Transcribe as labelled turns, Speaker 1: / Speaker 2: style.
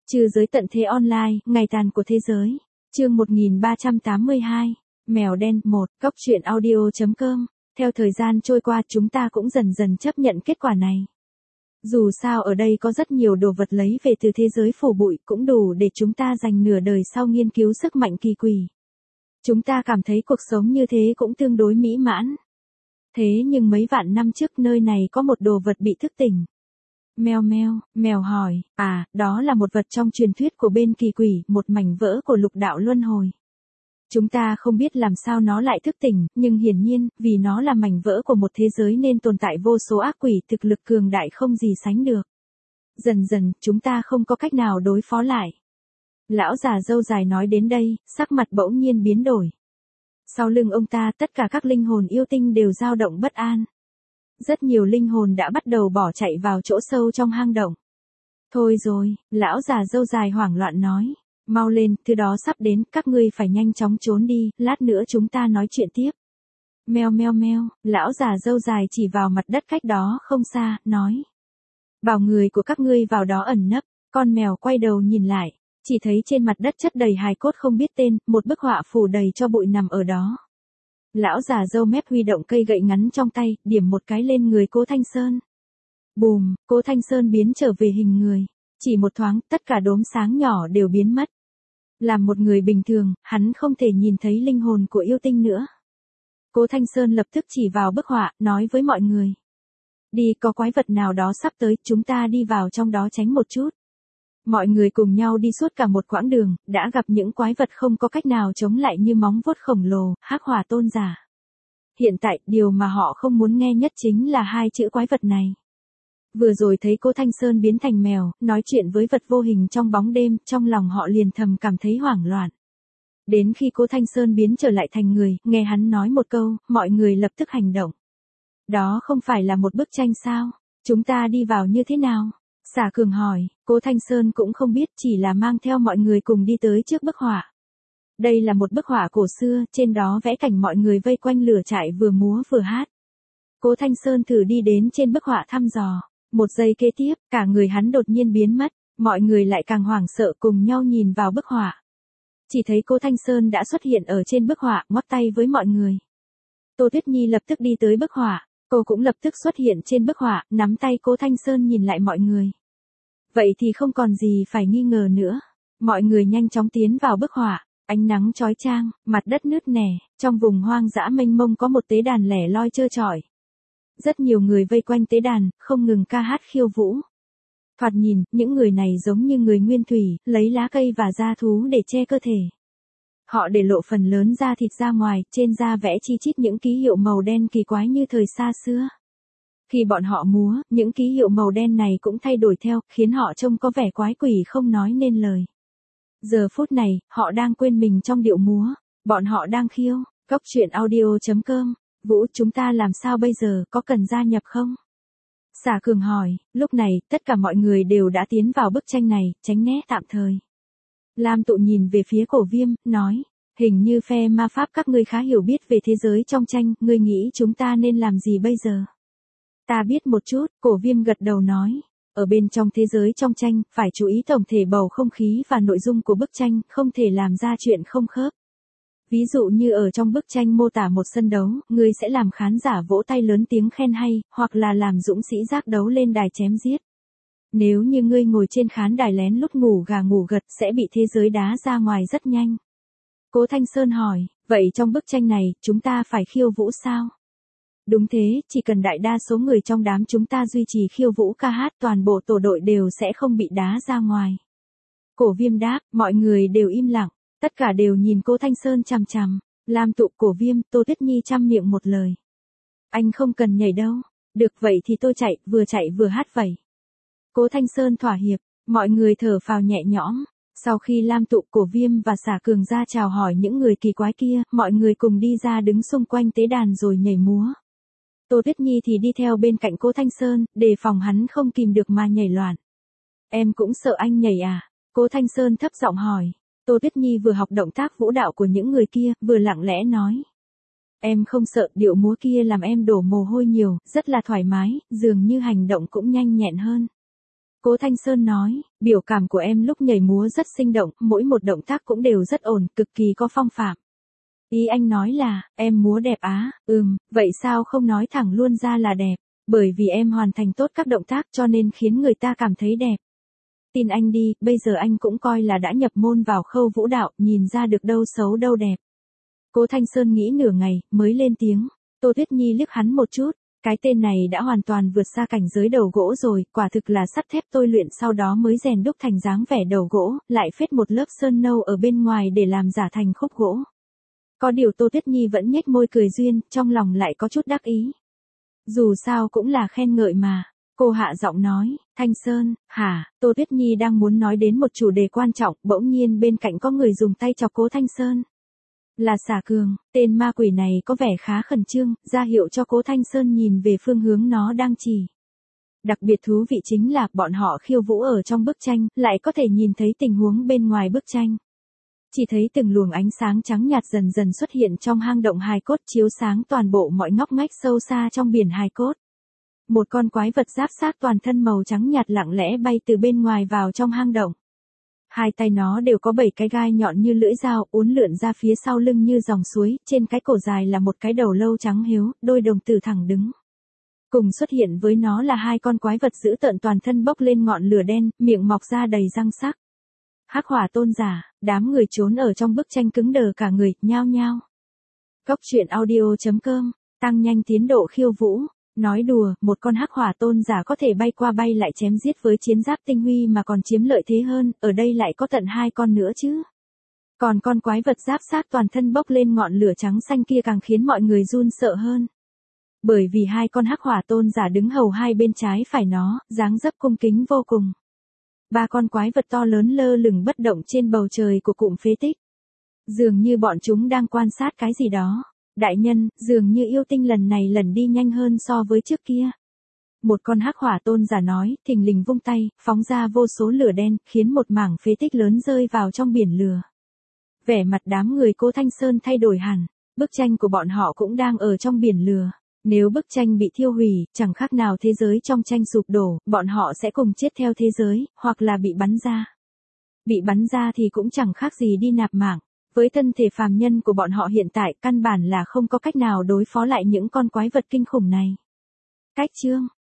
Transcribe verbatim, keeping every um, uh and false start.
Speaker 1: Trừ giới tận thế online, ngày tàn của thế giới. Chương một nghìn ba trăm tám mươi hai. Mèo đen một. Cóc truyện audio chấm com. Theo thời gian trôi qua, chúng ta cũng dần dần chấp nhận kết quả này. Dù sao ở đây có rất nhiều đồ vật lấy về từ thế giới phủ bụi, cũng đủ để chúng ta dành nửa đời sau nghiên cứu sức mạnh kỳ quỷ. Chúng ta cảm thấy cuộc sống như thế cũng tương đối mỹ mãn. Thế nhưng mấy vạn năm trước nơi này có một đồ vật bị thức tỉnh. Meo meo, mèo hỏi, à, đó là một vật trong truyền thuyết của bên kỳ quỷ, một mảnh vỡ của lục đạo luân hồi. Chúng ta không biết làm sao nó lại thức tỉnh, nhưng hiển nhiên, vì nó là mảnh vỡ của một thế giới nên tồn tại vô số ác quỷ thực lực cường đại không gì sánh được. Dần dần, chúng ta không có cách nào đối phó lại. Lão già râu dài nói đến đây, sắc mặt bỗng nhiên biến đổi. Sau lưng ông ta tất cả các linh hồn yêu tinh đều dao động bất an. Rất nhiều linh hồn đã bắt đầu bỏ chạy vào chỗ sâu trong hang động. Thôi rồi, lão già râu dài hoảng loạn nói. Mau lên, thứ đó sắp đến, các ngươi phải nhanh chóng trốn đi, lát nữa chúng ta nói chuyện tiếp. Meo meo meo, lão già râu dài chỉ vào mặt đất cách đó không xa, nói. Bảo người của các ngươi vào đó ẩn nấp, con mèo quay đầu nhìn lại, chỉ thấy trên mặt đất chất đầy hài cốt không biết tên, một bức họa phủ đầy cho bụi nằm ở đó. Lão già râu mép huy động cây gậy ngắn trong tay, điểm một cái lên người Cố Thanh Sơn. Bùm, Cố Thanh Sơn biến trở về hình người. Chỉ một thoáng, tất cả đốm sáng nhỏ đều biến mất. Làm một người bình thường, hắn không thể nhìn thấy linh hồn của yêu tinh nữa. Cố Thanh Sơn lập tức chỉ vào bức họa, nói với mọi người. Đi, có quái vật nào đó sắp tới, chúng ta đi vào trong đó tránh một chút. Mọi người cùng nhau đi suốt cả một quãng đường, đã gặp những quái vật không có cách nào chống lại như móng vuốt khổng lồ, hắc hỏa tôn giả. Hiện tại, điều mà họ không muốn nghe nhất chính là hai chữ quái vật này. Vừa rồi thấy Cố Thanh Sơn biến thành mèo, nói chuyện với vật vô hình trong bóng đêm, trong lòng họ liền thầm cảm thấy hoảng loạn. Đến khi Cố Thanh Sơn biến trở lại thành người, nghe hắn nói một câu, mọi người lập tức hành động. Đó không phải là một bức tranh sao? Chúng ta đi vào như thế nào? Xà Cường hỏi, Cố Thanh Sơn cũng không biết, chỉ là mang theo mọi người cùng đi tới trước bức họa. Đây là một bức họa cổ xưa, trên đó vẽ cảnh mọi người vây quanh lửa trại vừa múa vừa hát. Cố Thanh Sơn thử đi đến trên bức họa thăm dò. Một giây kế tiếp, cả người hắn đột nhiên biến mất, mọi người lại càng hoảng sợ cùng nhau nhìn vào bức họa. Chỉ thấy Cố Thanh Sơn đã xuất hiện ở trên bức họa, ngoắc tay với mọi người. Tô Tuyết Nhi lập tức đi tới bức họa, cô cũng lập tức xuất hiện trên bức họa, nắm tay Cố Thanh Sơn nhìn lại mọi người. Vậy thì không còn gì phải nghi ngờ nữa. Mọi người nhanh chóng tiến vào bức họa, ánh nắng chói chang, mặt đất nứt nẻ, trong vùng hoang dã mênh mông có một tế đàn lẻ loi trơ trọi. Rất nhiều người vây quanh tế đàn, không ngừng ca hát khiêu vũ. Thoạt nhìn, những người này giống như người nguyên thủy, lấy lá cây và da thú để che cơ thể. Họ để lộ phần lớn da thịt ra ngoài, trên da vẽ chi chít những ký hiệu màu đen kỳ quái như thời xa xưa. Khi bọn họ múa, những ký hiệu màu đen này cũng thay đổi theo, khiến họ trông có vẻ quái quỷ không nói nên lời. Giờ phút này, họ đang quên mình trong điệu múa, bọn họ đang khiêu. Cóc truyện audio chấm com. Vũ, chúng ta làm sao bây giờ, có cần gia nhập không? Xà Cường hỏi, lúc này, tất cả mọi người đều đã tiến vào bức tranh này, tránh né tạm thời. Lam Tụ nhìn về phía Cổ Viêm, nói, hình như phe ma pháp các ngươi khá hiểu biết về thế giới trong tranh, ngươi nghĩ chúng ta nên làm gì bây giờ? Ta biết một chút, Cổ Viêm gật đầu nói, ở bên trong thế giới trong tranh, phải chú ý tổng thể bầu không khí và nội dung của bức tranh, không thể làm ra chuyện không khớp. Ví dụ như ở trong bức tranh mô tả một sân đấu, ngươi sẽ làm khán giả vỗ tay lớn tiếng khen hay, hoặc là làm dũng sĩ giác đấu lên đài chém giết. Nếu như ngươi ngồi trên khán đài lén lút ngủ gà ngủ gật sẽ bị thế giới đá ra ngoài rất nhanh. Cố Thanh Sơn hỏi, vậy trong bức tranh này, chúng ta phải khiêu vũ sao? Đúng thế, chỉ cần đại đa số người trong đám chúng ta duy trì khiêu vũ ca hát, toàn bộ tổ đội đều sẽ không bị đá ra ngoài. Cổ Viêm đáp, mọi người đều im lặng. Tất cả đều nhìn Cố Thanh Sơn chằm chằm. Lam Tụ, Cổ Viêm, Tô Tuyết Nhi chăm miệng một lời. Anh không cần nhảy đâu. Được vậy thì tôi chạy, vừa chạy vừa hát vậy. Cố Thanh Sơn thỏa hiệp, mọi người thở phào nhẹ nhõm. Sau khi Lam Tụ, Cổ Viêm và Xà Cường ra chào hỏi những người kỳ quái kia, mọi người cùng đi ra đứng xung quanh tế đàn rồi nhảy múa. Tô Tuyết Nhi thì đi theo bên cạnh Cố Thanh Sơn, đề phòng hắn không kìm được mà nhảy loạn. Em cũng sợ anh nhảy à? Cố Thanh Sơn thấp giọng hỏi. Tô Tuyết Nhi vừa học động tác vũ đạo của những người kia, vừa lặng lẽ nói. Em không sợ, điệu múa kia làm em đổ mồ hôi nhiều, rất là thoải mái, dường như hành động cũng nhanh nhẹn hơn. Cố Thanh Sơn nói, biểu cảm của em lúc nhảy múa rất sinh động, mỗi một động tác cũng đều rất ổn, cực kỳ có phong phạm. Ý anh nói là, em múa đẹp á, ừm, vậy sao không nói thẳng luôn ra là đẹp, bởi vì em hoàn thành tốt các động tác cho nên khiến người ta cảm thấy đẹp. Tin anh đi, bây giờ anh cũng coi là đã nhập môn vào khâu vũ đạo, nhìn ra được đâu xấu đâu đẹp. Cố Thanh Sơn nghĩ nửa ngày, mới lên tiếng. Tô Tuyết Nhi liếc hắn một chút, cái tên này đã hoàn toàn vượt xa cảnh giới đầu gỗ rồi, quả thực là sắt thép tôi luyện sau đó mới rèn đúc thành dáng vẻ đầu gỗ, lại phết một lớp sơn nâu ở bên ngoài để làm giả thành khúc gỗ. Có điều Tô Tuyết Nhi vẫn nhếch môi cười duyên, trong lòng lại có chút đắc ý. Dù sao cũng là khen ngợi mà. Cô hạ giọng nói, Thanh Sơn, hả, Tô Tuyết Nhi đang muốn nói đến một chủ đề quan trọng, bỗng nhiên bên cạnh có người dùng tay chọc Cố Thanh Sơn. Là Xà Cường, tên ma quỷ này có vẻ khá khẩn trương, ra hiệu cho Cố Thanh Sơn nhìn về phương hướng nó đang chỉ. Đặc biệt thú vị chính là bọn họ khiêu vũ ở trong bức tranh, lại có thể nhìn thấy tình huống bên ngoài bức tranh. Chỉ thấy từng luồng ánh sáng trắng nhạt dần dần xuất hiện trong hang động hài cốt chiếu sáng toàn bộ mọi ngóc ngách sâu xa trong biển hài cốt. Một con quái vật giáp xác toàn thân màu trắng nhạt lặng lẽ bay từ bên ngoài vào trong hang động. Hai tay nó đều có bảy cái gai nhọn như lưỡi dao uốn lượn ra phía sau lưng như dòng suối, trên cái cổ dài là một cái đầu lâu trắng hiếu, đôi đồng tử thẳng đứng. Cùng xuất hiện với nó là hai con quái vật dữ tợn toàn thân bốc lên ngọn lửa đen, miệng mọc ra đầy răng sắc. Hắc Hỏa Tôn giả, đám người trốn ở trong bức tranh cứng đờ cả người, nhao nhao. Cốc truyện audio chấm com, tăng nhanh tiến độ khiêu vũ. Nói đùa, một con Hắc Hỏa Tôn giả có thể bay qua bay lại chém giết với chiến giáp tinh huy mà còn chiếm lợi thế hơn, ở đây lại có tận hai con nữa chứ. Còn con quái vật giáp xác toàn thân bốc lên ngọn lửa trắng xanh kia càng khiến mọi người run sợ hơn. Bởi vì hai con Hắc Hỏa Tôn giả đứng hầu hai bên trái phải nó, dáng dấp cung kính vô cùng. Ba con quái vật to lớn lơ lửng bất động trên bầu trời của cụm phế tích. Dường như bọn chúng đang quan sát cái gì đó. Đại nhân, dường như yêu tinh lần này lần đi nhanh hơn so với trước kia. Một con Hắc Hỏa Tôn giả nói, thình lình vung tay, phóng ra vô số lửa đen, khiến một mảng phế tích lớn rơi vào trong biển lửa. Vẻ mặt đám người Cố Thanh Sơn thay đổi hẳn, bức tranh của bọn họ cũng đang ở trong biển lửa. Nếu bức tranh bị thiêu hủy, chẳng khác nào thế giới trong tranh sụp đổ, bọn họ sẽ cùng chết theo thế giới, hoặc là bị bắn ra. Bị bắn ra thì cũng chẳng khác gì đi nạp mạng. Với thân thể phàm nhân của bọn họ hiện tại, căn bản là không có cách nào đối phó lại những con quái vật kinh khủng này. Cách chương